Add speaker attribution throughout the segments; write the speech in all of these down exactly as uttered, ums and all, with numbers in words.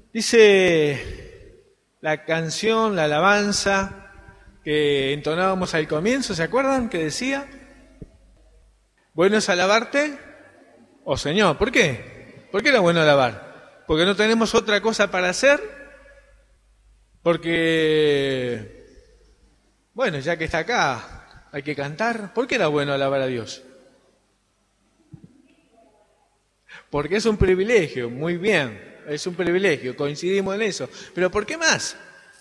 Speaker 1: Dice la canción, la alabanza que entonábamos al comienzo, ¿se acuerdan? Que decía, bueno es alabarte, oh Señor. ¿Por qué? ¿Por qué era bueno alabar? Porque no tenemos otra cosa para hacer, porque, bueno, ya que está acá, hay que cantar. ¿Por qué era bueno alabar a Dios? Porque es un privilegio, muy bien. Es un privilegio, coincidimos en eso. ¿Pero por qué más?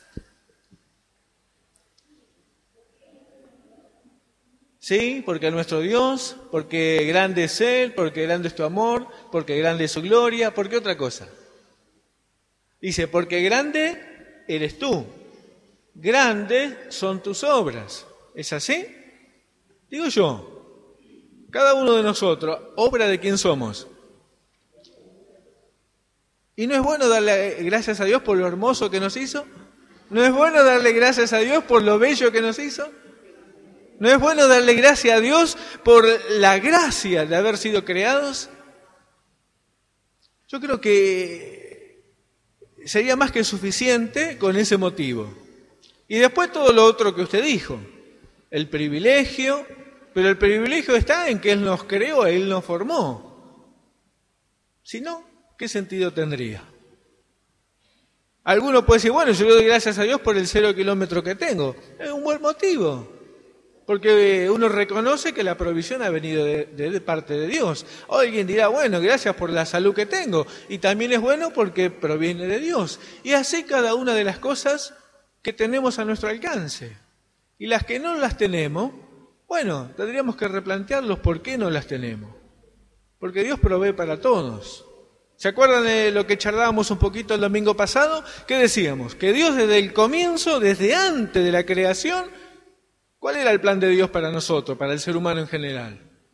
Speaker 1: Sí, porque nuestro Dios, porque grande es Él, porque grande es tu amor, porque grande es su gloria, ¿por qué otra cosa? Dice, porque grande eres tú, grandes son tus obras. ¿Es así? Digo yo, cada uno de nosotros, ¿obra de quién somos? ¿Y no es bueno darle gracias a Dios por lo hermoso que nos hizo? ¿No es bueno darle gracias a Dios por lo bello que nos hizo? ¿No es bueno darle gracias a Dios por la gracia de haber sido creados? Yo creo que sería más que suficiente con ese motivo. Y después todo lo otro que usted dijo, el privilegio, pero el privilegio está en que Él nos creó, Él nos formó. Si no, ¿qué sentido tendría? Alguno puede decir, bueno, yo le doy gracias a Dios por el cero kilómetro que tengo. Es un buen motivo, porque uno reconoce que la provisión ha venido de, de, de parte de Dios. O alguien dirá, bueno, gracias por la salud que tengo. Y también es bueno porque proviene de Dios. Y así cada una de las cosas que tenemos a nuestro alcance. Y las que no las tenemos, bueno, tendríamos que replantearlos por qué no las tenemos. Porque Dios provee para todos. ¿Se acuerdan de lo que charlábamos un poquito el domingo pasado? ¿Qué decíamos? Que Dios desde el comienzo, desde antes de la creación, ¿cuál era el plan de Dios para nosotros, para el ser humano en general?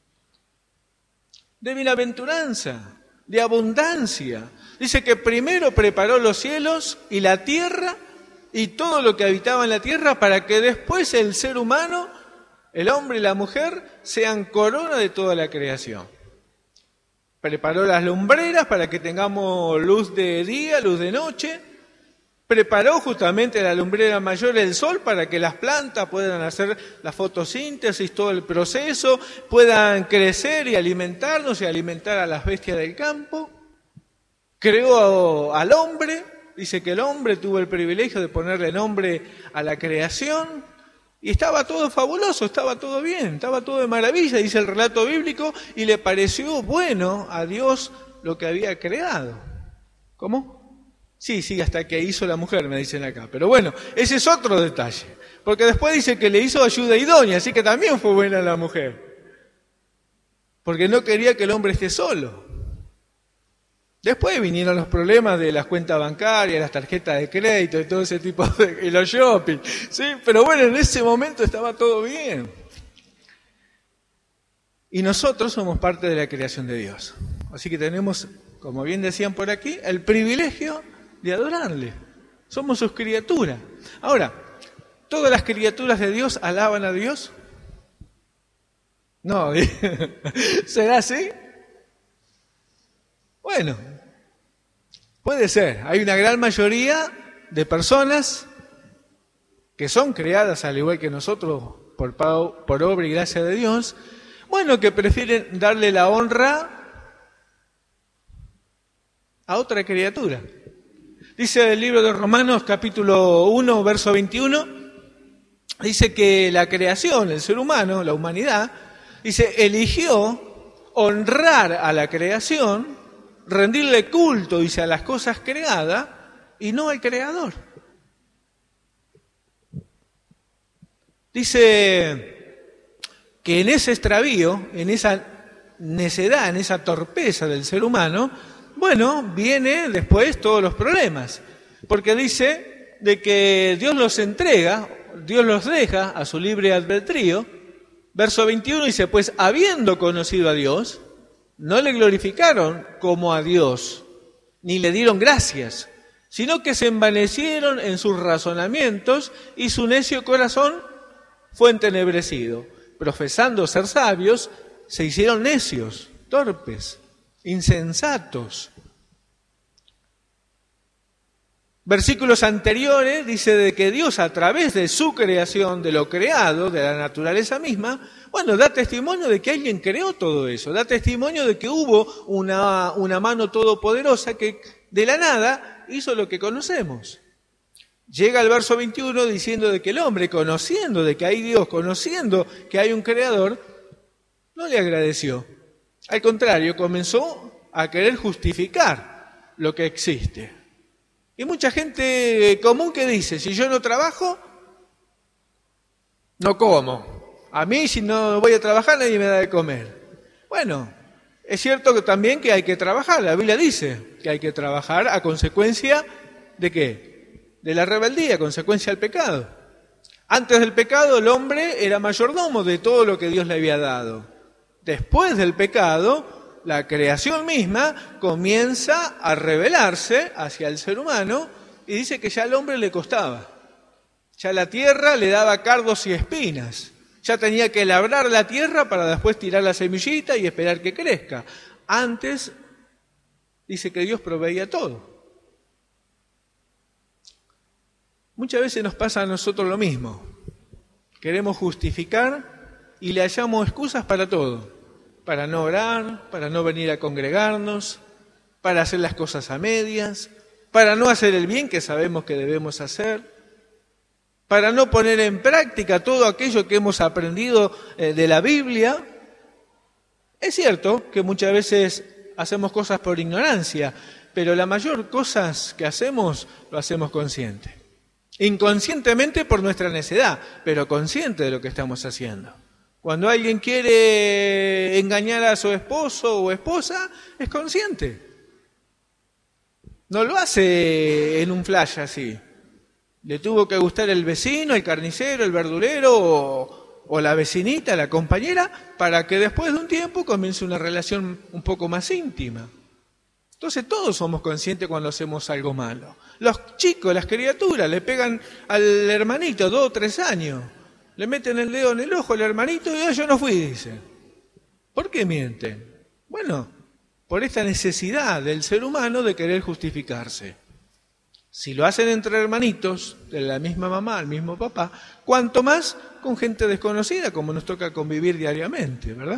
Speaker 1: De bienaventuranza, de abundancia. Dice que primero preparó los cielos y la tierra y todo lo que habitaba en la tierra para que después el ser humano, el hombre y la mujer, sean corona de toda la creación. Preparó las lumbreras para que tengamos luz de día, luz de noche. Preparó justamente la lumbrera mayor, el sol, para que las plantas puedan hacer la fotosíntesis, todo el proceso, puedan crecer y alimentarnos y alimentar a las bestias del campo. Creó al hombre, dice que el hombre tuvo el privilegio de ponerle nombre a la creación. Y estaba todo fabuloso, estaba todo bien, estaba todo de maravilla, dice el relato bíblico, y le pareció bueno a Dios lo que había creado. ¿Cómo? Sí, sí, hasta que hizo la mujer, me dicen acá. Pero bueno, ese es otro detalle. Porque después dice que le hizo ayuda idónea, así que también fue buena la mujer. Porque no quería que el hombre esté solo. Después vinieron los problemas de las cuentas bancarias, las tarjetas de crédito y todo ese tipo de... y los shopping, ¿sí? Pero bueno, en ese momento estaba todo bien. Y nosotros somos parte de la creación de Dios. Así que tenemos, como bien decían por aquí, el privilegio de adorarle. Somos sus criaturas. Ahora, ¿todas las criaturas de Dios alaban a Dios? No, ¿será así? Bueno, puede ser. Hay una gran mayoría de personas que son creadas al igual que nosotros por, por obra y gracia de Dios, bueno, que prefieren darle la honra a otra criatura. Dice el libro de Romanos capítulo uno, verso veintiuno, dice que la creación, el ser humano, la humanidad, dice, eligió honrar a la creación, rendirle culto, dice, a las cosas creadas y no al Creador. Dice que en ese extravío, en esa necedad, en esa torpeza del ser humano, bueno, viene después todos los problemas. Porque dice de que Dios los entrega, Dios los deja a su libre albedrío. Verso veintiuno dice, pues habiendo conocido a Dios, no le glorificaron como a Dios, ni le dieron gracias, sino que se envanecieron en sus razonamientos y su necio corazón fue entenebrecido. Profesando ser sabios, se hicieron necios, torpes, insensatos. Versículos anteriores dice de que Dios, a través de su creación, de lo creado, de la naturaleza misma, bueno, da testimonio de que alguien creó todo eso, da testimonio de que hubo una, una mano todopoderosa que de la nada hizo lo que conocemos. Llega el verso veintiuno diciendo de que el hombre, conociendo de que hay Dios, conociendo que hay un creador, no le agradeció. Al contrario, comenzó a querer justificar lo que existe. Y mucha gente común que dice, si yo no trabajo, no como. A mí si no voy a trabajar nadie me da de comer. Bueno, es cierto que también que hay que trabajar. La Biblia dice que hay que trabajar a consecuencia de ¿qué? De la rebeldía, a consecuencia del pecado. Antes del pecado el hombre era mayordomo de todo lo que Dios le había dado. Después del pecado, la creación misma comienza a rebelarse hacia el ser humano y dice que ya al hombre le costaba. Ya la tierra le daba cardos y espinas. Ya tenía que labrar la tierra para después tirar la semillita y esperar que crezca. Antes dice que Dios proveía todo. Muchas veces nos pasa a nosotros lo mismo. Queremos justificar y le hallamos excusas para todo. Para no orar, para no venir a congregarnos, para hacer las cosas a medias, para no hacer el bien que sabemos que debemos hacer, para no poner en práctica todo aquello que hemos aprendido de la Biblia. Es cierto que muchas veces hacemos cosas por ignorancia, pero la mayor cosas que hacemos lo hacemos consciente. Inconscientemente por nuestra necedad, pero consciente de lo que estamos haciendo. Cuando alguien quiere engañar a su esposo o esposa, es consciente. No lo hace en un flash así. Le tuvo que gustar el vecino, el carnicero, el verdulero o, o la vecinita, la compañera, para que después de un tiempo comience una relación un poco más íntima. Entonces todos somos conscientes cuando hacemos algo malo. Los chicos, las criaturas, le pegan al hermanito dos o tres años. Le meten el dedo en el ojo al hermanito y oh, yo no fui, dice. ¿Por qué mienten? Bueno, por esta necesidad del ser humano de querer justificarse. Si lo hacen entre hermanitos, de la misma mamá, el mismo papá, cuanto más con gente desconocida, como nos toca convivir diariamente, ¿verdad?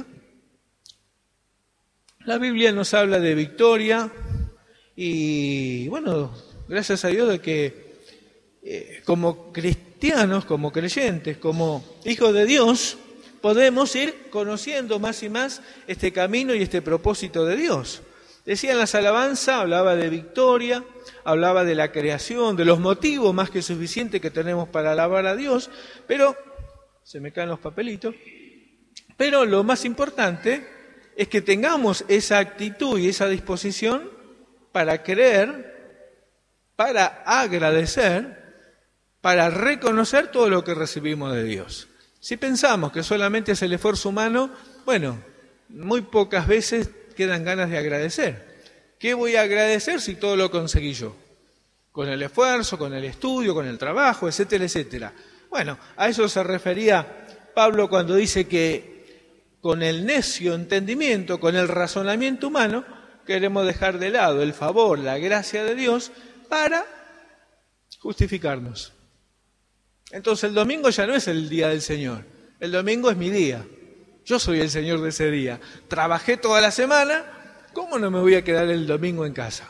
Speaker 1: La Biblia nos habla de victoria y, bueno, gracias a Dios de que eh, como cristianos, como creyentes, como hijos de Dios, podemos ir conociendo más y más este camino y este propósito de Dios. Decían las alabanzas, hablaba de victoria, hablaba de la creación, de los motivos más que suficientes que tenemos para alabar a Dios, pero, se me caen los papelitos, pero lo más importante es que tengamos esa actitud y esa disposición para creer, para agradecer, para reconocer todo lo que recibimos de Dios. Si pensamos que solamente es el esfuerzo humano, bueno, muy pocas veces quedan ganas de agradecer. ¿Qué voy a agradecer si todo lo conseguí yo? Con el esfuerzo, con el estudio, con el trabajo, etcétera, etcétera. Bueno, a eso se refería Pablo cuando dice que con el necio entendimiento, con el razonamiento humano, queremos dejar de lado el favor, la gracia de Dios para justificarnos. Entonces el domingo ya no es el día del Señor, el domingo es mi día. Yo soy el Señor de ese día. Trabajé toda la semana, ¿cómo no me voy a quedar el domingo en casa?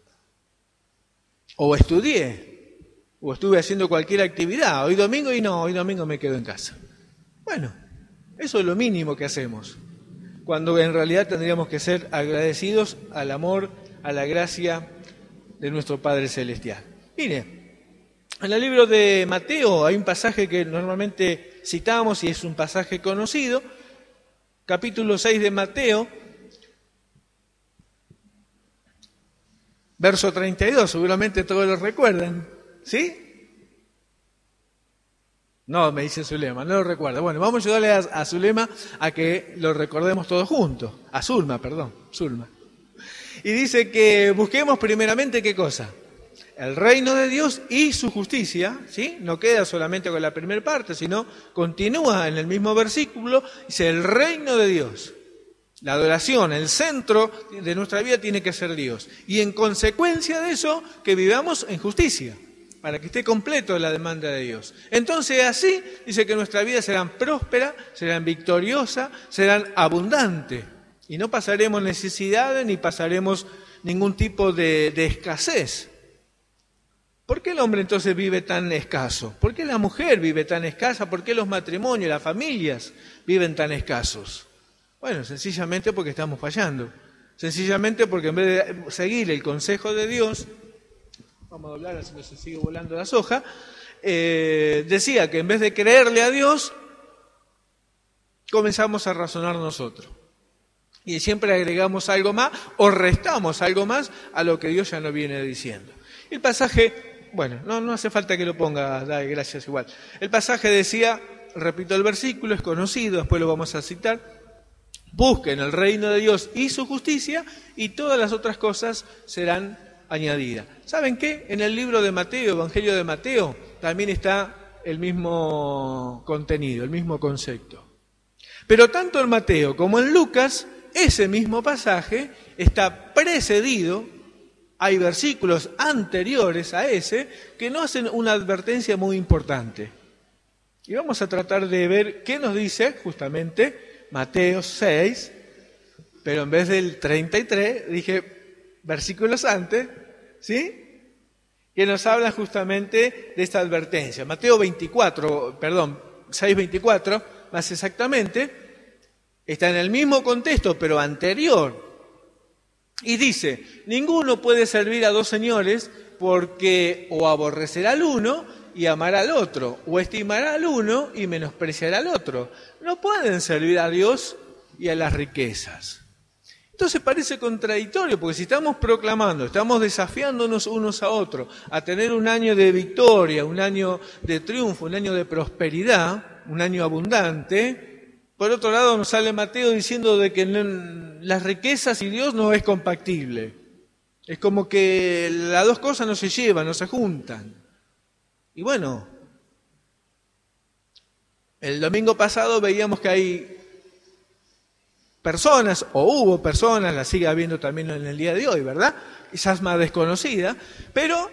Speaker 1: O estudié, o estuve haciendo cualquier actividad, hoy domingo y no, hoy domingo me quedo en casa. Bueno, eso es lo mínimo que hacemos, cuando en realidad tendríamos que ser agradecidos al amor, a la gracia de nuestro Padre Celestial. Mire, en el libro de Mateo hay un pasaje que normalmente citamos y es un pasaje conocido, capítulo seis de Mateo, verso treinta y dos, seguramente todos lo recuerdan, ¿sí? No, me dice Zulema, no lo recuerda. Bueno, vamos a ayudarle a, a Zulema a que lo recordemos todos juntos. A Zulma, perdón, Zulma. Y dice que busquemos primeramente, ¿qué cosa? El reino de Dios y su justicia, ¿sí? No queda solamente con la primera parte, sino continúa en el mismo versículo, dice el reino de Dios La adoración, el centro de nuestra vida tiene que ser Dios. Y en consecuencia de eso, que vivamos en justicia, para que esté completo la demanda de Dios. Entonces así dice que nuestra vida será próspera, será victoriosa, será abundante. Y no pasaremos necesidades ni pasaremos ningún tipo de, de escasez. ¿Por qué el hombre entonces vive tan escaso? ¿Por qué la mujer vive tan escasa? ¿Por qué los matrimonios, las familias viven tan escasos? Bueno, sencillamente porque estamos fallando. Sencillamente porque en vez de seguir el consejo de Dios, vamos a doblar así no se sigue volando la soja, eh, decía que en vez de creerle a Dios, comenzamos a razonar nosotros. Y siempre agregamos algo más o restamos algo más a lo que Dios ya nos viene diciendo. El pasaje, bueno, no, no hace falta que lo ponga, dale, gracias igual. El pasaje decía, repito el versículo, es conocido, después lo vamos a citar. Busquen el reino de Dios y su justicia y todas las otras cosas serán añadidas. ¿Saben qué? En el libro de Mateo, Evangelio de Mateo, también está el mismo contenido, el mismo concepto. Pero tanto en Mateo como en Lucas, ese mismo pasaje está precedido, hay versículos anteriores a ese que nos hacen una advertencia muy importante. Y vamos a tratar de ver qué nos dice justamente Mateo seis, pero en vez del treinta y tres, dije versículos antes, ¿sí? Que nos habla justamente de esta advertencia. Mateo veinticuatro, perdón, seis veinticuatro, más exactamente, está en el mismo contexto, pero anterior. Y dice, ninguno puede servir a dos señores porque o aborrecerá al uno y amará al otro, o estimará al uno y menospreciará al otro. No pueden servir a Dios y a las riquezas. Entonces parece contradictorio, porque si estamos proclamando, estamos desafiándonos unos a otros a tener un año de victoria, un año de triunfo, un año de prosperidad, un año abundante, por otro lado nos sale Mateo diciendo de que no, las riquezas y Dios no es compatible. Es como que las dos cosas no se llevan, no se juntan. Y bueno, el domingo pasado veíamos que hay personas, o hubo personas, las sigue habiendo también en el día de hoy, ¿verdad? Quizás más desconocidas, pero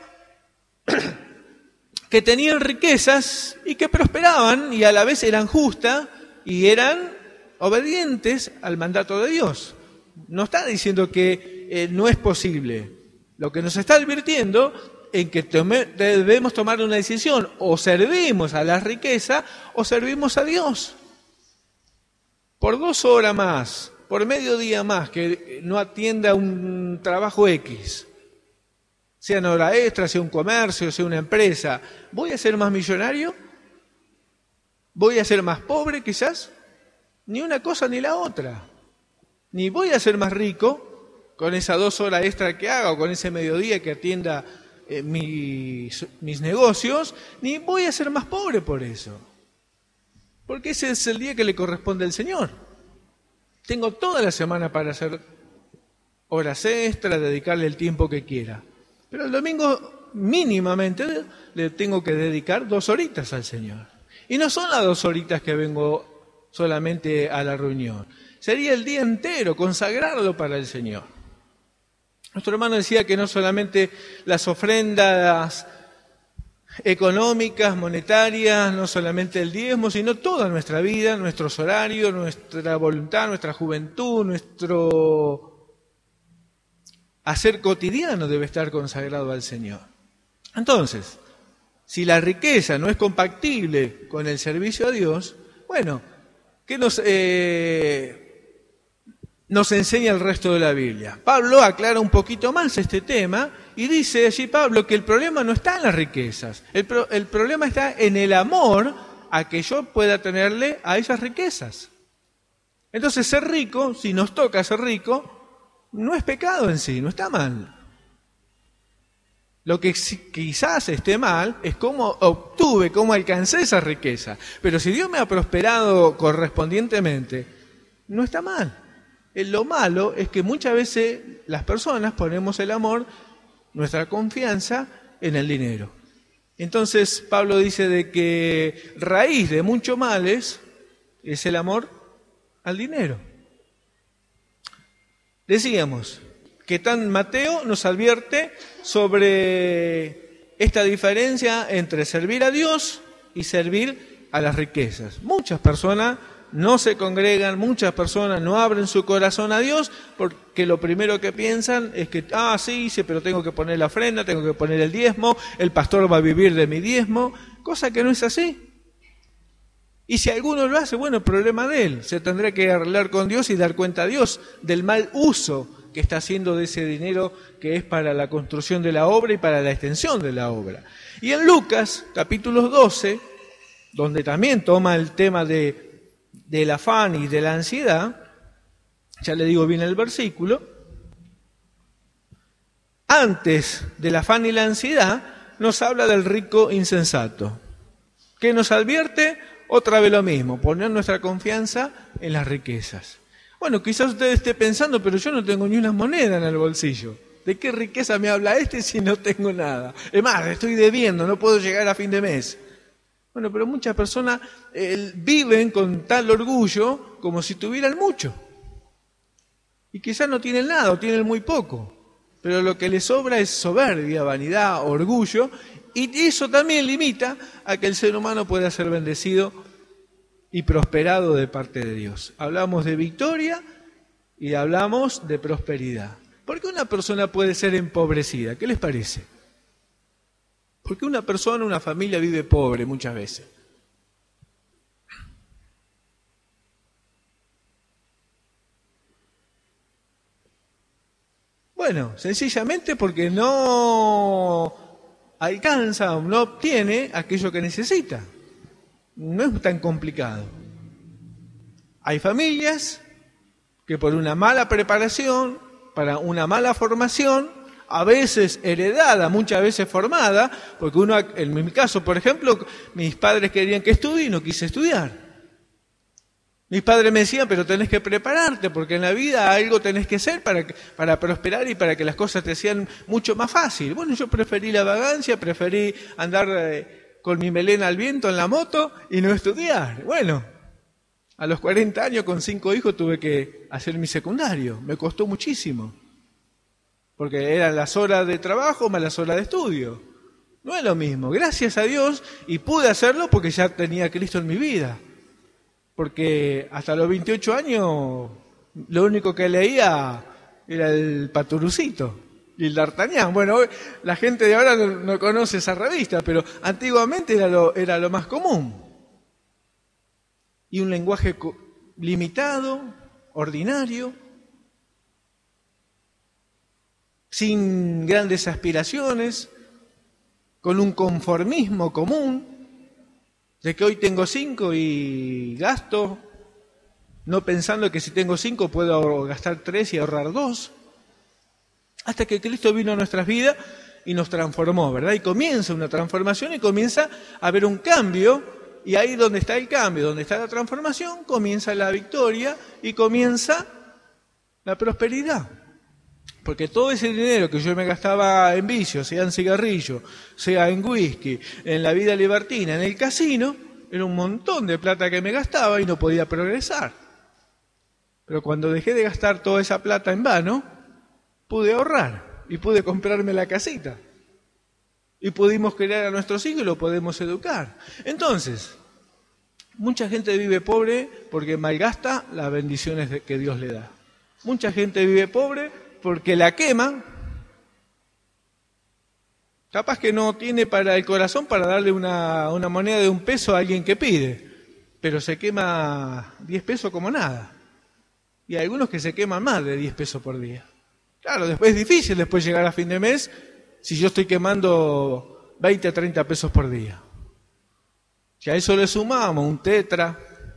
Speaker 1: que tenían riquezas y que prosperaban y a la vez eran justas y eran obedientes al mandato de Dios. No está diciendo que eh, no es posible. Lo que nos está advirtiendo en que tome, debemos tomar una decisión, o servimos a la riqueza o servimos a Dios. Por dos horas más, por medio día más, que no atienda un trabajo X, sea en hora extra, sea un comercio, sea una empresa, ¿voy a ser más millonario? ¿Voy a ser más pobre quizás? Ni una cosa ni la otra. Ni voy a ser más rico con esas dos horas extra que haga o con ese mediodía que atienda eh, mis, mis negocios, ni voy a ser más pobre por eso. Porque ese es el día que le corresponde al Señor. Tengo toda la semana para hacer horas extras, dedicarle el tiempo que quiera. Pero el domingo mínimamente le tengo que dedicar dos horitas al Señor. Y no son las dos horitas que vengo solamente a la reunión. Sería el día entero, consagrarlo para el Señor. Nuestro hermano decía que no solamente las ofrendas económicas, monetarias, no solamente el diezmo, sino toda nuestra vida, nuestros horarios, nuestra voluntad, nuestra juventud, nuestro hacer cotidiano debe estar consagrado al Señor. Entonces, si la riqueza no es compatible con el servicio a Dios, bueno, ¿qué nos, eh, nos enseña el resto de la Biblia? Pablo aclara un poquito más este tema y dice allí Pablo que el problema no está en las riquezas, el, pro, el problema está en el amor a que yo pueda tenerle a esas riquezas. Entonces ser rico, si nos toca ser rico, no es pecado en sí, no está mal. Lo que quizás esté mal es cómo obtuve, cómo alcancé esa riqueza. Pero si Dios me ha prosperado correspondientemente, no está mal. Lo malo es que muchas veces las personas ponemos el amor, nuestra confianza en el dinero. Entonces Pablo dice de que raíz de muchos males es el amor al dinero. Decíamos que tan Mateo nos advierte sobre esta diferencia entre servir a Dios y servir a las riquezas. Muchas personas no se congregan, muchas personas no abren su corazón a Dios porque lo primero que piensan es que, ah, sí, sí, pero tengo que poner la ofrenda, tengo que poner el diezmo, el pastor va a vivir de mi diezmo, cosa que no es así. Y si alguno lo hace, bueno, problema de él, se tendrá que arreglar con Dios y dar cuenta a Dios del mal uso que está haciendo de ese dinero que es para la construcción de la obra y para la extensión de la obra. Y en Lucas, capítulo doce, donde también toma el tema de, del afán y de la ansiedad, ya le digo bien el versículo, antes del afán y la ansiedad, nos habla del rico insensato, que nos advierte otra vez lo mismo, poner nuestra confianza en las riquezas. Bueno, quizás usted esté pensando, pero yo no tengo ni una moneda en el bolsillo. ¿De qué riqueza me habla este si no tengo nada? Es más, estoy debiendo, no puedo llegar a fin de mes. Bueno, pero muchas personas eh, viven con tal orgullo como si tuvieran mucho. Y quizás no tienen nada o tienen muy poco. Pero lo que les sobra es soberbia, vanidad, orgullo. Y eso también limita a que el ser humano pueda ser bendecido y prosperado de parte de Dios. Hablamos de victoria y hablamos de prosperidad. ¿Por qué una persona puede ser empobrecida? ¿Qué les parece? ¿Por qué una persona, una familia vive pobre muchas veces? Bueno, sencillamente porque no alcanza o no obtiene aquello que necesita. No es tan complicado. Hay familias que por una mala preparación, para una mala formación, a veces heredada, muchas veces formada, porque uno, en mi caso, por ejemplo, mis padres querían que estudie y no quise estudiar. Mis padres me decían, pero tenés que prepararte, porque en la vida algo tenés que hacer para, para prosperar y para que las cosas te sean mucho más fácil. Bueno, yo preferí la vagancia, preferí andar eh, con mi melena al viento en la moto y no estudiar. Bueno, a los cuarenta años con cinco hijos tuve que hacer mi secundario. Me costó muchísimo, porque eran las horas de trabajo más las horas de estudio. No es lo mismo. Gracias a Dios, y pude hacerlo porque ya tenía a Cristo en mi vida. Porque hasta los veintiocho años lo único que leía era el Paturucito y el D'Artagnan. Bueno, la gente de ahora no, no conoce esa revista, pero antiguamente era lo, era lo más común. Y un lenguaje limitado, ordinario, sin grandes aspiraciones, con un conformismo común, de que hoy tengo cinco y gasto, no pensando que si tengo cinco puedo gastar tres y ahorrar dos, hasta que Cristo vino a nuestras vidas y nos transformó, ¿verdad? Y comienza una transformación y comienza a haber un cambio, y ahí donde está el cambio, donde está la transformación, comienza la victoria y comienza la prosperidad. Porque todo ese dinero que yo me gastaba en vicios, sea en cigarrillo, sea en whisky, en la vida libertina, en el casino, era un montón de plata que me gastaba y no podía progresar. Pero cuando dejé de gastar toda esa plata en vano, pude ahorrar y pude comprarme la casita. Y pudimos criar a nuestros hijos y lo podemos educar. Entonces, mucha gente vive pobre porque malgasta las bendiciones que Dios le da. Mucha gente vive pobre porque la quema, capaz que no tiene para el corazón para darle una, una moneda de un peso a alguien que pide, pero se quema diez pesos como nada. Y hay algunos que se queman más de diez pesos por día. Claro, después es difícil después llegar a fin de mes si yo estoy quemando veinte a treinta pesos por día. Si a eso le sumamos un tetra,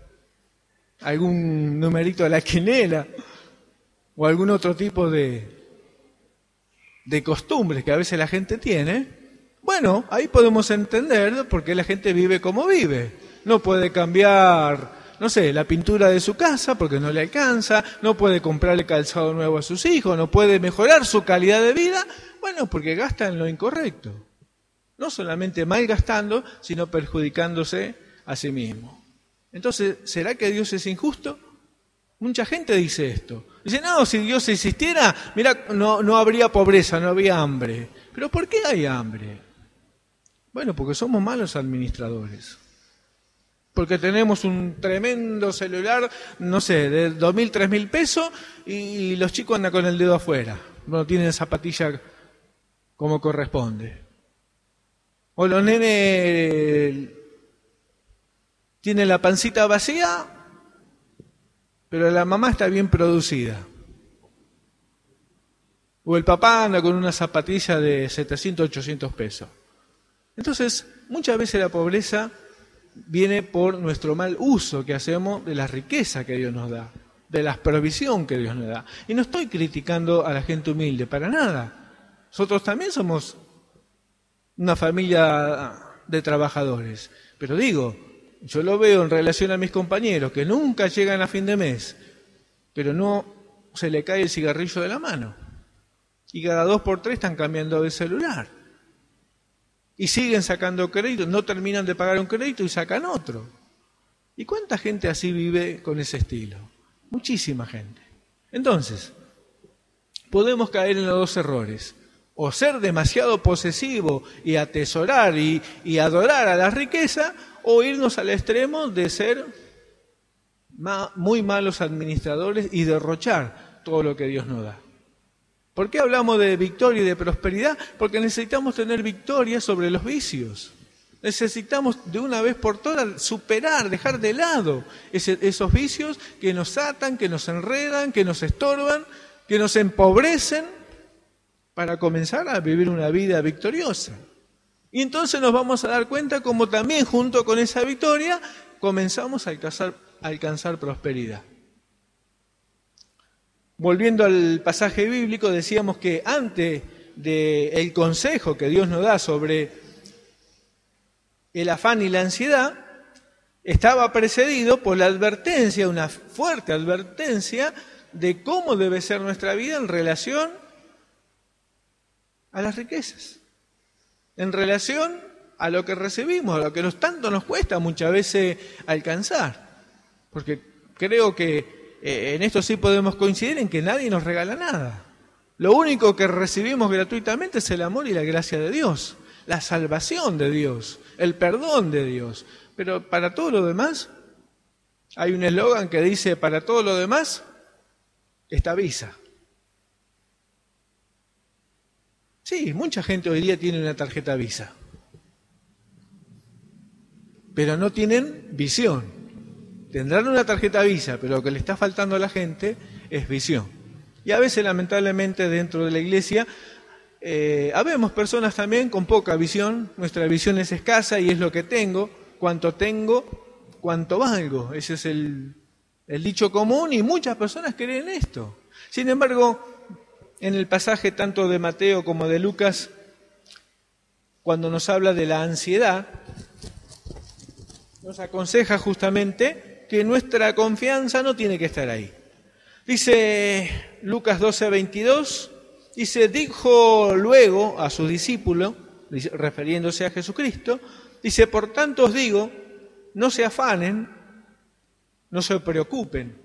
Speaker 1: algún numerito de la quinela, o algún otro tipo de, de costumbres que a veces la gente tiene, bueno, ahí podemos entender por qué la gente vive como vive. No puede cambiar, no sé, la pintura de su casa porque no le alcanza, no puede comprarle calzado nuevo a sus hijos, no puede mejorar su calidad de vida, bueno, porque gasta en lo incorrecto. No solamente malgastando, sino perjudicándose a sí mismo. Entonces, ¿será que Dios es injusto? Mucha gente dice esto. Dice, no, si Dios existiera, mira, no, no habría pobreza, no habría hambre. ¿Pero por qué hay hambre? Bueno, porque somos malos administradores. Porque tenemos un tremendo celular, no sé, de dos mil, tres mil pesos, y los chicos andan con el dedo afuera. No tienen zapatilla como corresponde. O los nenes tienen la pancita vacía, pero la mamá está bien producida. O el papá anda con una zapatilla de setecientos, ochocientos pesos. Entonces, muchas veces la pobreza viene por nuestro mal uso que hacemos de la riqueza que Dios nos da, de la provisión que Dios nos da. Y no estoy criticando a la gente humilde, para nada. Nosotros también somos una familia de trabajadores. Pero digo, yo lo veo en relación a mis compañeros que nunca llegan a fin de mes, pero no se le cae el cigarrillo de la mano. Y cada dos por tres están cambiando de celular. Y siguen sacando crédito, no terminan de pagar un crédito y sacan otro. ¿Y cuánta gente así vive con ese estilo? Muchísima gente. Entonces, podemos caer en los dos errores. O ser demasiado posesivo y atesorar y, y adorar a la riqueza, o irnos al extremo de ser ma, muy malos administradores y derrochar todo lo que Dios nos da. ¿Por qué hablamos de victoria y de prosperidad? Porque necesitamos tener victoria sobre los vicios. Necesitamos de una vez por todas superar, dejar de lado ese, esos vicios que nos atan, que nos enredan, que nos estorban, que nos empobrecen, para comenzar a vivir una vida victoriosa. Y entonces nos vamos a dar cuenta como también junto con esa victoria comenzamos a alcanzar, a alcanzar prosperidad. Volviendo al pasaje bíblico, decíamos que antes del consejo que Dios nos da sobre el afán y la ansiedad, estaba precedido por la advertencia, una fuerte advertencia de cómo debe ser nuestra vida en relación a las riquezas, en relación a lo que recibimos, a lo que nos, tanto nos cuesta muchas veces alcanzar. Porque creo que eh, en esto sí podemos coincidir en que nadie nos regala nada. Lo único que recibimos gratuitamente es el amor y la gracia de Dios, la salvación de Dios, el perdón de Dios. Pero para todo lo demás, hay un eslogan que dice, para todo lo demás, está Visa. Sí, mucha gente hoy día tiene una tarjeta Visa, pero no tienen visión. Tendrán una tarjeta Visa, pero lo que le está faltando a la gente es visión. Y a veces, lamentablemente, dentro de la iglesia, eh, habemos personas también con poca visión. Nuestra visión es escasa y es lo que tengo. Cuanto tengo, cuanto valgo. Ese es el, el dicho común y muchas personas creen esto. Sin embargo, en el pasaje tanto de Mateo como de Lucas, cuando nos habla de la ansiedad, nos aconseja justamente que nuestra confianza no tiene que estar ahí. Dice Lucas doce, veintidós, dice, dijo luego a sus discípulos, refiriéndose a Jesucristo, dice, por tanto os digo, no se afanen, no se preocupen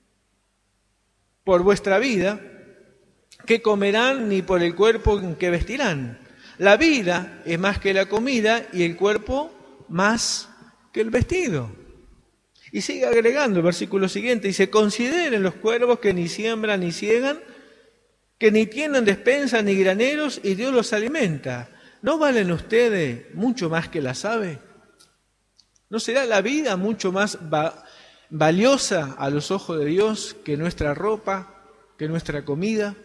Speaker 1: por vuestra vida, qué comerán, ni por el cuerpo en que vestirán. La vida es más que la comida y el cuerpo más que el vestido. Y sigue agregando el versículo siguiente, dice, consideren los cuervos que ni siembran ni ciegan, que ni tienen despensa ni graneros y Dios los alimenta. ¿No valen ustedes mucho más que las aves? ¿No será la vida mucho más va- valiosa a los ojos de Dios que nuestra ropa, que nuestra comida?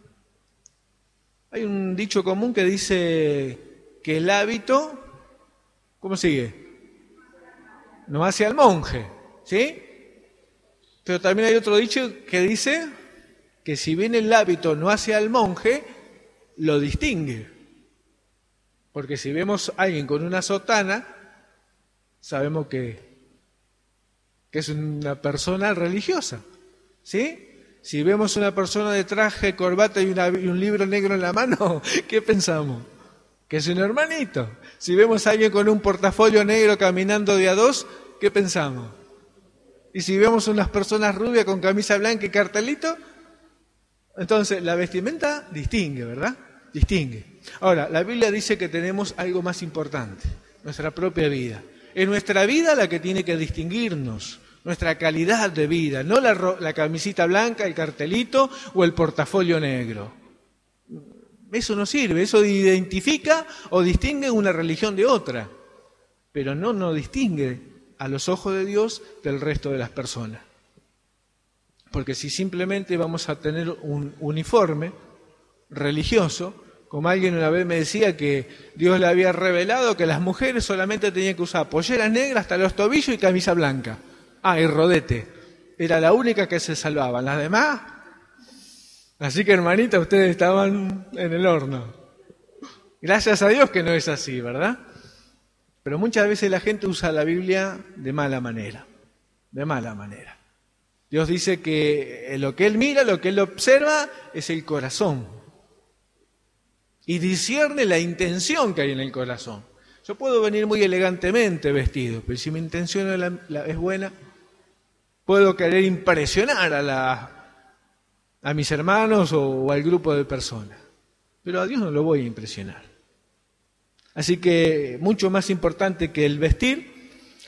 Speaker 1: Hay un dicho común que dice que el hábito, ¿cómo sigue? No hace al monje, ¿sí? Pero también hay otro dicho que dice que si bien el hábito no hace al monje, lo distingue. Porque si vemos a alguien con una sotana, sabemos que, que es una persona religiosa, ¿sí? Si vemos una persona de traje, corbata y, una, y un libro negro en la mano, ¿qué pensamos? Que es un hermanito. Si vemos a alguien con un portafolio negro caminando de a dos, ¿qué pensamos? Y si vemos unas personas rubias con camisa blanca y cartelito, entonces la vestimenta distingue, ¿verdad? Distingue. Ahora, la Biblia dice que tenemos algo más importante, nuestra propia vida. Es nuestra vida la que tiene que distinguirnos, nuestra calidad de vida, no la, ro- la camisita blanca, el cartelito o el portafolio negro. Eso no sirve, eso identifica o distingue una religión de otra, pero no nos distingue a los ojos de Dios del resto de las personas. Porque si simplemente vamos a tener un uniforme religioso, como alguien una vez me decía que Dios le había revelado que las mujeres solamente tenían que usar polleras negras hasta los tobillos y camisa blanca. Ah, y rodete. Era la única que se salvaba. Las demás... Así que, hermanita, ustedes estaban en el horno. Gracias a Dios que no es así, ¿verdad? Pero muchas veces la gente usa la Biblia de mala manera. De mala manera. Dios dice que lo que Él mira, lo que Él observa, es el corazón. Y discierne la intención que hay en el corazón. Yo puedo venir muy elegantemente vestido, pero si mi intención es, la, la, es buena, puedo querer impresionar a, la, a mis hermanos o, o al grupo de personas. Pero a Dios no lo voy a impresionar. Así que mucho más importante que el vestir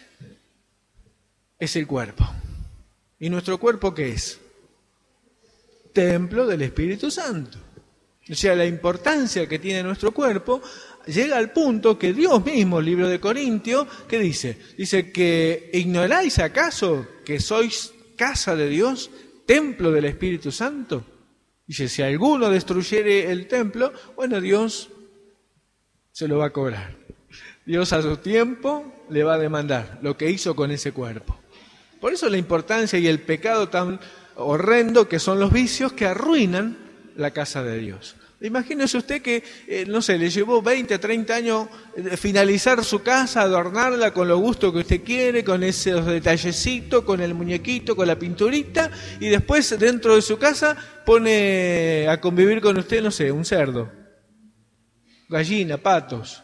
Speaker 1: es el cuerpo. ¿Y nuestro cuerpo qué es? Templo del Espíritu Santo. O sea, la importancia que tiene nuestro cuerpo llega al punto que Dios mismo, el libro de Corintios, ¿qué dice? Dice que ¿ignoráis acaso que sois casa de Dios, templo del Espíritu Santo? Dice, si alguno destruyere el templo, bueno, Dios se lo va a cobrar. Dios a su tiempo le va a demandar lo que hizo con ese cuerpo. Por eso la importancia y el pecado tan horrendo que son los vicios que arruinan la casa de Dios. Imagínese usted que, eh, no sé, le llevó veinte, treinta años finalizar su casa, adornarla con lo gusto que usted quiere, con esos detallecitos, con el muñequito, con la pinturita, y después dentro de su casa pone a convivir con usted, no sé, un cerdo, gallina, patos.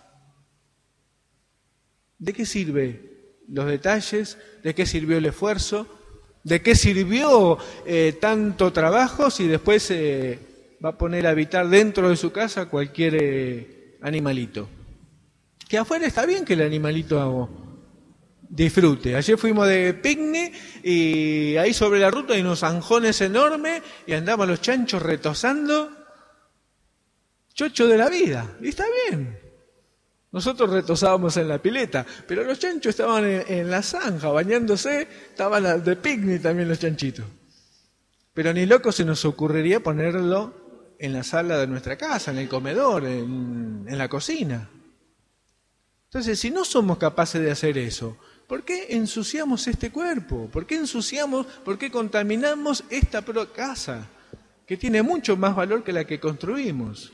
Speaker 1: ¿De qué sirve los detalles? ¿De qué sirvió el esfuerzo? ¿De qué sirvió eh, tanto trabajo si después eh, va a poner a habitar dentro de su casa cualquier eh, animalito? Que afuera está bien que el animalito disfrute. Ayer fuimos de picnic y ahí sobre la ruta hay unos anjones enormes y andaban los chanchos retosando. Chocho de la vida. Y está bien. Nosotros retosábamos en la pileta, pero los chanchos estaban en, en la zanja, bañándose, estaban de picnic también los chanchitos. Pero ni loco se nos ocurriría ponerlo en la sala de nuestra casa, en el comedor, en, en la cocina. Entonces, si no somos capaces de hacer eso, ¿por qué ensuciamos este cuerpo? ¿Por qué ensuciamos, por qué contaminamos esta casa, que tiene mucho más valor que la que construimos?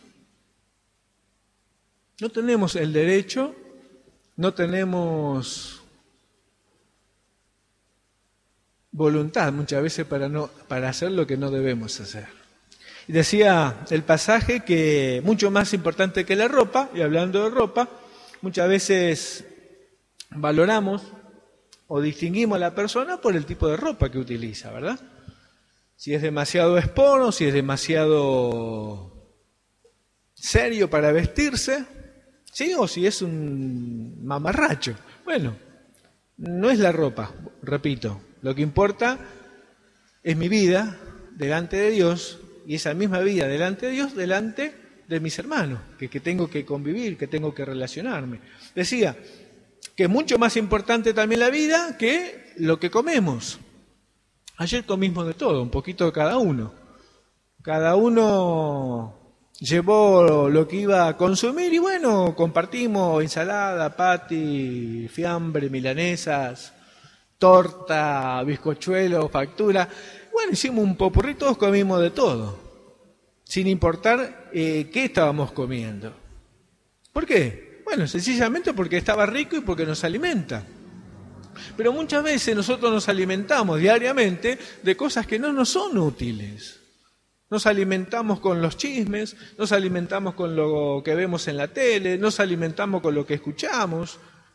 Speaker 1: No tenemos el derecho, no tenemos voluntad muchas veces para, no, para hacer lo que no debemos hacer. Y decía el pasaje que mucho más importante que la ropa, y hablando de ropa, muchas veces valoramos o distinguimos a la persona por el tipo de ropa que utiliza, ¿verdad? Si es demasiado esporo, si es demasiado serio para vestirse, ¿sí? O si es un mamarracho. Bueno, no es la ropa, repito. Lo que importa es mi vida delante de Dios y esa misma vida delante de Dios, delante de mis hermanos, que, que tengo que convivir, que tengo que relacionarme. Decía que es mucho más importante también la vida que lo que comemos. Ayer comimos de todo, un poquito de cada uno. Cada uno llevó lo que iba a consumir y bueno, compartimos ensalada, pati, fiambre, milanesas, torta, bizcochuelo, factura. Bueno, hicimos un popurrí, todos comimos de todo, sin importar eh, qué estábamos comiendo. ¿Por qué? Bueno, sencillamente porque estaba rico y porque nos alimenta. Pero muchas veces nosotros nos alimentamos diariamente de cosas que no nos son útiles. Nos alimentamos con los chismes, nos alimentamos con lo que vemos en la tele, nos alimentamos con lo que escuchamos,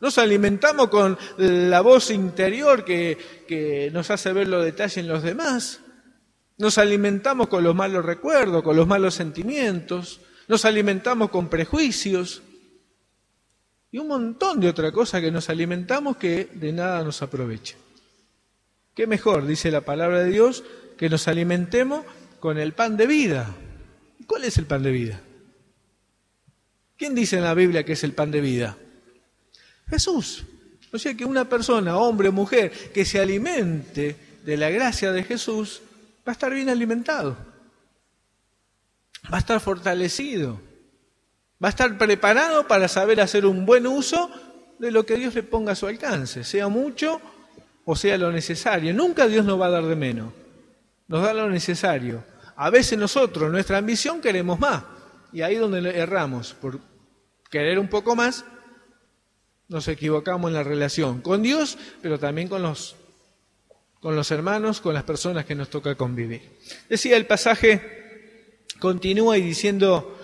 Speaker 1: Nos alimentamos con la voz interior que, que nos hace ver los detalles en los demás. Nos alimentamos con los malos recuerdos, con los malos sentimientos. Nos alimentamos con prejuicios. Y un montón de otra cosa que nos alimentamos que de nada nos aprovecha. ¿Qué mejor, dice la palabra de Dios, que nos alimentemos con el pan de vida? ¿Cuál es el pan de vida? ¿Quién dice en la Biblia que es el pan de vida? Jesús. O sea que una persona, hombre o mujer, que se alimente de la gracia de Jesús, va a estar bien alimentado. Va a estar fortalecido. Va a estar preparado para saber hacer un buen uso de lo que Dios le ponga a su alcance, sea mucho o sea lo necesario. Nunca Dios nos va a dar de menos. Nos da lo necesario. A veces nosotros, nuestra ambición, queremos más. Y ahí es donde erramos. Por querer un poco más, nos equivocamos en la relación con Dios, pero también con los, con los hermanos, con las personas que nos toca convivir. Decía el pasaje, continúa y diciendo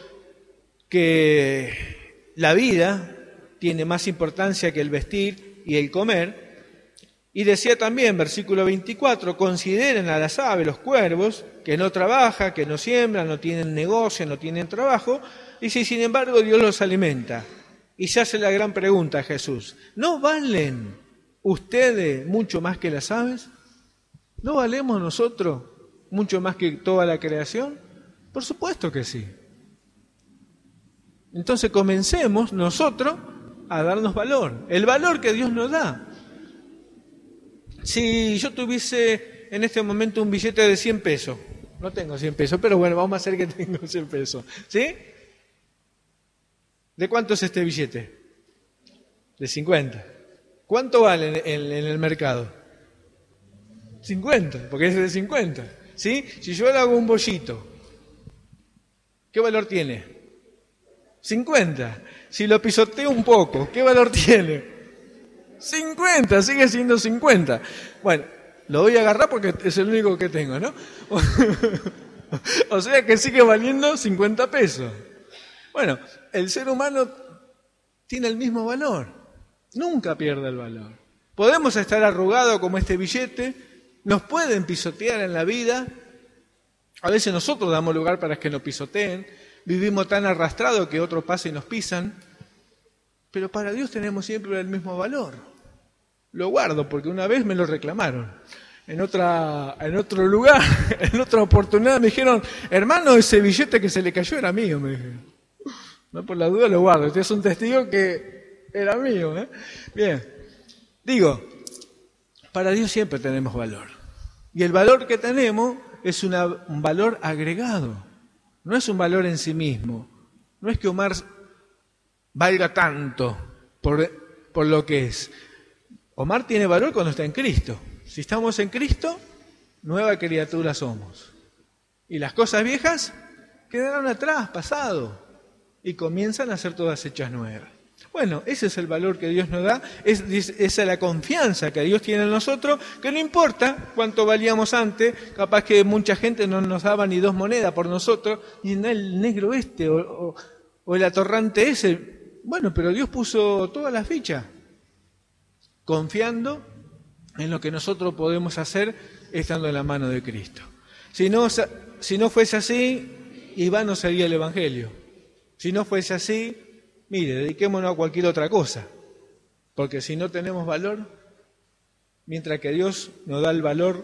Speaker 1: que la vida tiene más importancia que el vestir y el comer. Y decía también, versículo veinticuatro, consideren a las aves, los cuervos, que no trabajan, que no siembran, no tienen negocio, no tienen trabajo, y si sin embargo Dios los alimenta. Y se hace la gran pregunta a Jesús, ¿no valen ustedes mucho más que las aves? ¿No valemos nosotros mucho más que toda la creación? Por supuesto que sí. Entonces comencemos nosotros a darnos valor, el valor que Dios nos da. Si yo tuviese en este momento un billete de cien pesos, no tengo cien pesos, pero bueno, vamos a hacer que tengo cien pesos, ¿sí? ¿De cuánto es este billete? De cincuenta. ¿Cuánto vale en, en, en el mercado? cincuenta, porque es de cincuenta, ¿sí? Si yo le hago un bollito, ¿qué valor tiene? cincuenta. Si lo pisoteo un poco, ¿qué valor tiene? cincuenta, sigue siendo cincuenta. Bueno, lo voy a agarrar porque es el único que tengo, ¿no? O sea que sigue valiendo cincuenta pesos. Bueno, el ser humano tiene el mismo valor. Nunca pierde el valor. Podemos estar arrugados como este billete, nos pueden pisotear en la vida. A veces nosotros damos lugar para que nos pisoteen. Vivimos tan arrastrados que otros pasan y nos pisan. Pero para Dios tenemos siempre el mismo valor. Lo guardo porque una vez me lo reclamaron. En otra, en otro lugar, en otra oportunidad me dijeron, hermano, ese billete que se le cayó era mío, me dijeron. No, por la duda lo guardo. Este es un testigo que era mío, ¿eh? Bien. Digo, para Dios siempre tenemos valor. Y el valor que tenemos es una, un valor agregado. No es un valor en sí mismo. No es que Omar valga tanto por, por lo que es. Omar tiene valor cuando está en Cristo. Si estamos en Cristo, nueva criatura somos. Y las cosas viejas quedaron atrás, pasado, y comienzan a ser todas hechas nuevas. Bueno, ese es el valor que Dios nos da, es, es, esa es la confianza que Dios tiene en nosotros, que no importa cuánto valíamos antes, capaz que mucha gente no nos daba ni dos monedas por nosotros, y no el negro este, o, o, o el atorrante ese. Bueno, pero Dios puso todas las fichas, confiando en lo que nosotros podemos hacer estando en la mano de Cristo. Si no, si no fuese así, Iván no sería el Evangelio. Si no fuese así, mire, dediquémonos a cualquier otra cosa. Porque si no tenemos valor, mientras que Dios nos da el valor,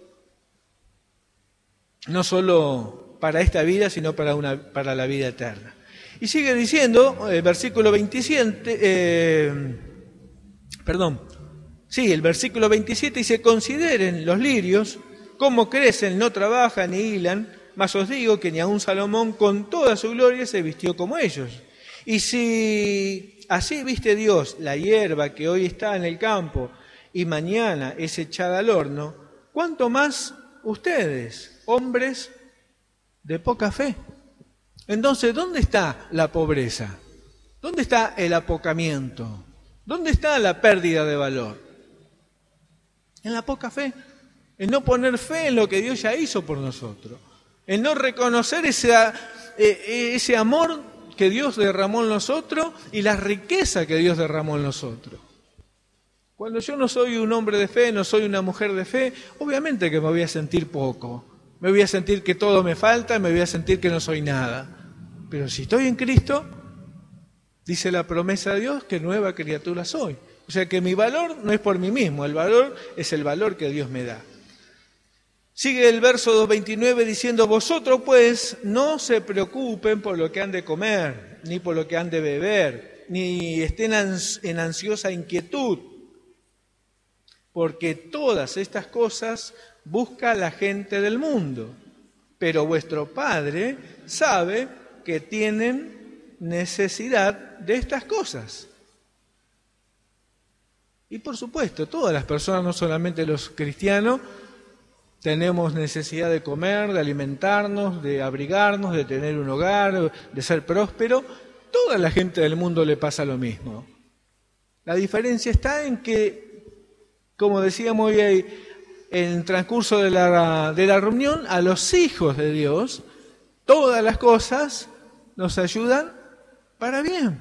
Speaker 1: no solo para esta vida, sino para, una, para la vida eterna. Y sigue diciendo, el versículo veintisiete, eh, perdón, sí, el versículo veintisiete dice, consideren los lirios, cómo crecen, no trabajan ni hilan, mas os digo que ni aun Salomón con toda su gloria se vistió como ellos. Y si así viste Dios la hierba que hoy está en el campo y mañana es echada al horno, ¿cuánto más ustedes, hombres de poca fe? Entonces, ¿dónde está la pobreza? ¿Dónde está el apocamiento? ¿Dónde está la pérdida de valor? En la poca fe, en no poner fe en lo que Dios ya hizo por nosotros, en no reconocer ese, ese amor que Dios derramó en nosotros y la riqueza que Dios derramó en nosotros. Cuando yo no soy un hombre de fe, no soy una mujer de fe, obviamente que me voy a sentir poco. Me voy a sentir que todo me falta, me voy a sentir que no soy nada. Pero si estoy en Cristo, dice la promesa de Dios que nueva criatura soy. O sea que mi valor no es por mí mismo, el valor es el valor que Dios me da. Sigue el verso dos veintinueve diciendo, vosotros pues no se preocupen por lo que han de comer, ni por lo que han de beber, ni estén en ansiosa inquietud, porque todas estas cosas busca la gente del mundo, pero vuestro Padre sabe que tienen necesidad de estas cosas. Y por supuesto, todas las personas, no solamente los cristianos, tenemos necesidad de comer, de alimentarnos, de abrigarnos, de tener un hogar, de ser próspero. Toda la gente del mundo le pasa lo mismo. La diferencia está en que, como decíamos hoy en el transcurso de la, de la reunión, a los hijos de Dios, todas las cosas nos ayudan para bien.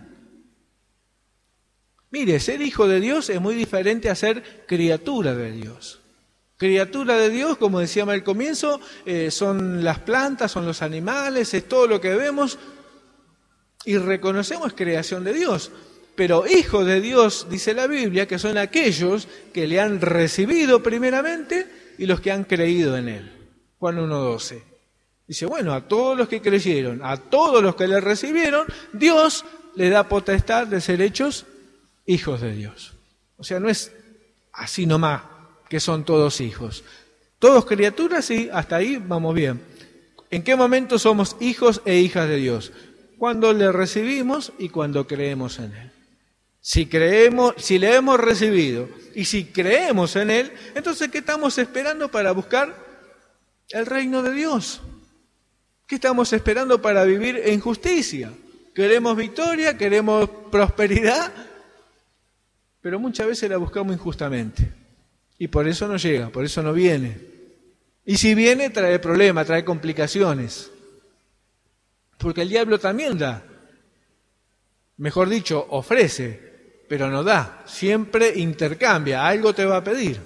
Speaker 1: Mire, ser hijo de Dios es muy diferente a ser criatura de Dios. Criatura de Dios, como decíamos al comienzo, eh, son las plantas, son los animales, es todo lo que vemos y reconocemos creación de Dios. Pero hijos de Dios, dice la Biblia, que son aquellos que le han recibido primeramente y los que han creído en Él. Juan uno doce. Dice, bueno, a todos los que creyeron, a todos los que le recibieron, Dios le da potestad de ser hechos hijos de Dios. O sea, no es así nomás que son todos hijos. Todos criaturas, sí, hasta ahí vamos bien. ¿En qué momento somos hijos e hijas de Dios? Cuando le recibimos y cuando creemos en Él. Si creemos, si le hemos recibido y si creemos en Él, entonces ¿qué estamos esperando para buscar el reino de Dios? ¿Qué estamos esperando para vivir en justicia? Queremos victoria, queremos prosperidad, pero muchas veces la buscamos injustamente. Y por eso no llega, por eso no viene. Y si viene, trae problemas, trae complicaciones. Porque el diablo también da. Mejor dicho, ofrece, pero no da. Siempre intercambia, algo te va a pedir.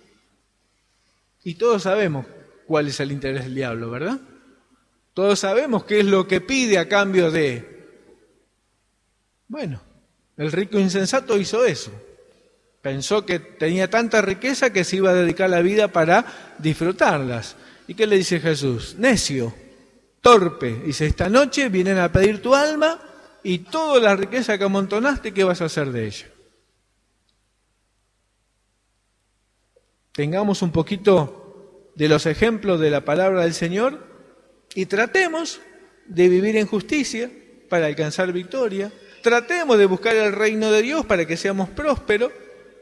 Speaker 1: Y todos sabemos cuál es el interés del diablo, ¿verdad? Todos sabemos qué es lo que pide a cambio de... Bueno, el rico insensato hizo eso. Pensó que tenía tanta riqueza que se iba a dedicar la vida para disfrutarlas. ¿Y qué le dice Jesús? Necio, torpe. Dice, esta noche vienen a pedir tu alma y toda la riqueza que amontonaste, ¿qué vas a hacer de ella? Tengamos un poquito de los ejemplos de la palabra del Señor y tratemos de vivir en justicia para alcanzar victoria. Tratemos de buscar el reino de Dios para que seamos prósperos.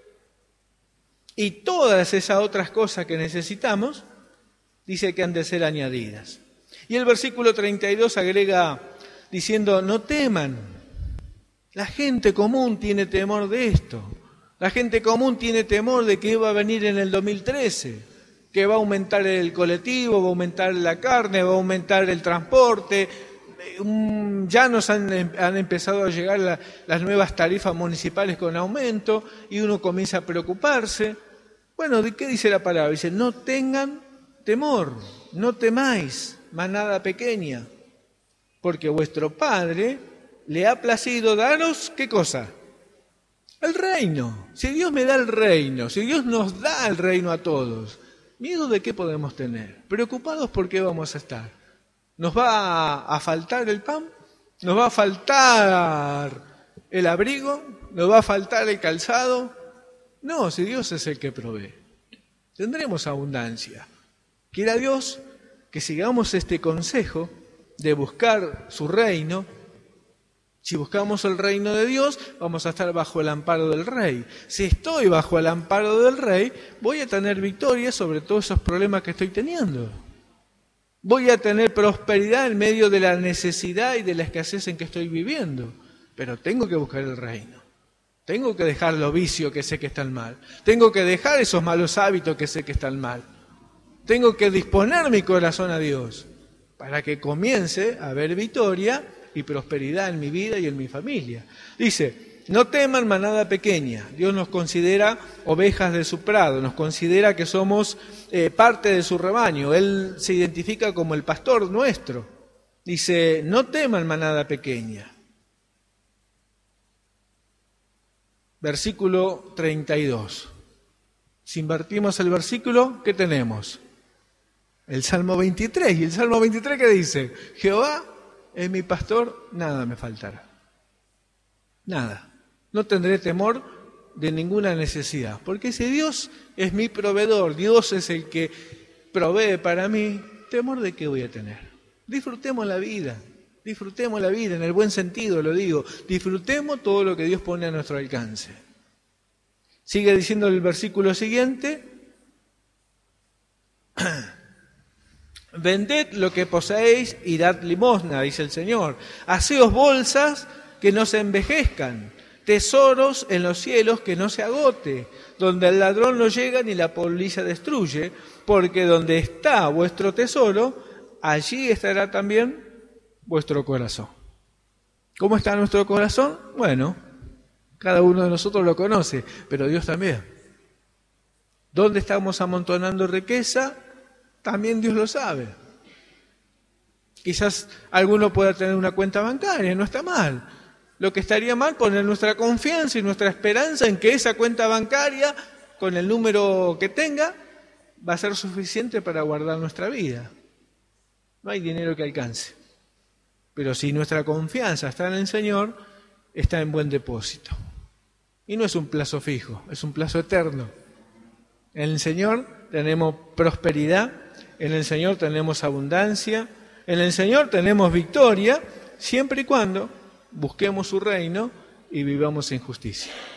Speaker 1: Y todas esas otras cosas que necesitamos, dice que han de ser añadidas. Y el versículo treinta y dos agrega diciendo, no teman. La gente común tiene temor de esto. La gente común tiene temor de que va a venir en el dos mil trece, que va a aumentar el colectivo, va a aumentar la carne, va a aumentar el transporte. Ya nos han, han empezado a llegar la, las nuevas tarifas municipales con aumento y uno comienza a preocuparse. Bueno, ¿de qué dice la palabra? Dice, no tengan temor, no temáis, manada pequeña, porque vuestro Padre le ha placido daros, ¿qué cosa? El reino. Si Dios me da el reino, si Dios nos da el reino a todos, ¿miedo de qué podemos tener? ¿Preocupados por qué vamos a estar? ¿Nos va a faltar el pan? ¿Nos va a faltar el abrigo? ¿Nos va a faltar el calzado? No, si Dios es el que provee. Tendremos abundancia. Quiera Dios que sigamos este consejo de buscar su reino. Si buscamos el reino de Dios, vamos a estar bajo el amparo del Rey. Si estoy bajo el amparo del Rey, voy a tener victoria sobre todos esos problemas que estoy teniendo. Voy a tener prosperidad en medio de la necesidad y de la escasez en que estoy viviendo. Pero tengo que buscar el reino. Tengo que dejar los vicios que sé que están mal. Tengo que dejar esos malos hábitos que sé que están mal. Tengo que disponer mi corazón a Dios para que comience a haber victoria y prosperidad en mi vida y en mi familia. Dice, no teman manada pequeña. Dios nos considera ovejas de su prado, nos considera que somos eh, parte de su rebaño. Él se identifica como el pastor nuestro. Dice, no teman manada pequeña. Versículo treinta y dos. Si invertimos el versículo, ¿qué tenemos? El Salmo veintitrés. ¿Y el Salmo veintitrés qué dice? Jehová es mi pastor, nada me faltará. Nada. No tendré temor de ninguna necesidad. Porque si Dios es mi proveedor, Dios es el que provee para mí, ¿temor de qué voy a tener? Disfrutemos la vida. Disfrutemos la vida, en el buen sentido lo digo. Disfrutemos todo lo que Dios pone a nuestro alcance. Sigue diciendo el versículo siguiente. Vended lo que poseéis y dad limosna, dice el Señor. Haceos bolsas que no se envejezcan, tesoros en los cielos que no se agote, donde el ladrón no llega ni la polilla destruye, porque donde está vuestro tesoro, allí estará también vuestro corazón. ¿Cómo está nuestro corazón? Bueno, cada uno de nosotros lo conoce, pero Dios también. ¿Dónde estamos amontonando riqueza? También Dios lo sabe. Quizás alguno pueda tener una cuenta bancaria, no está mal. Lo que estaría mal, poner nuestra confianza y nuestra esperanza en que esa cuenta bancaria, con el número que tenga, va a ser suficiente para guardar nuestra vida. No hay dinero que alcance. Pero si nuestra confianza está en el Señor, está en buen depósito. Y no es un plazo fijo, es un plazo eterno. En el Señor tenemos prosperidad, en el Señor tenemos abundancia, en el Señor tenemos victoria, siempre y cuando busquemos su reino y vivamos en justicia.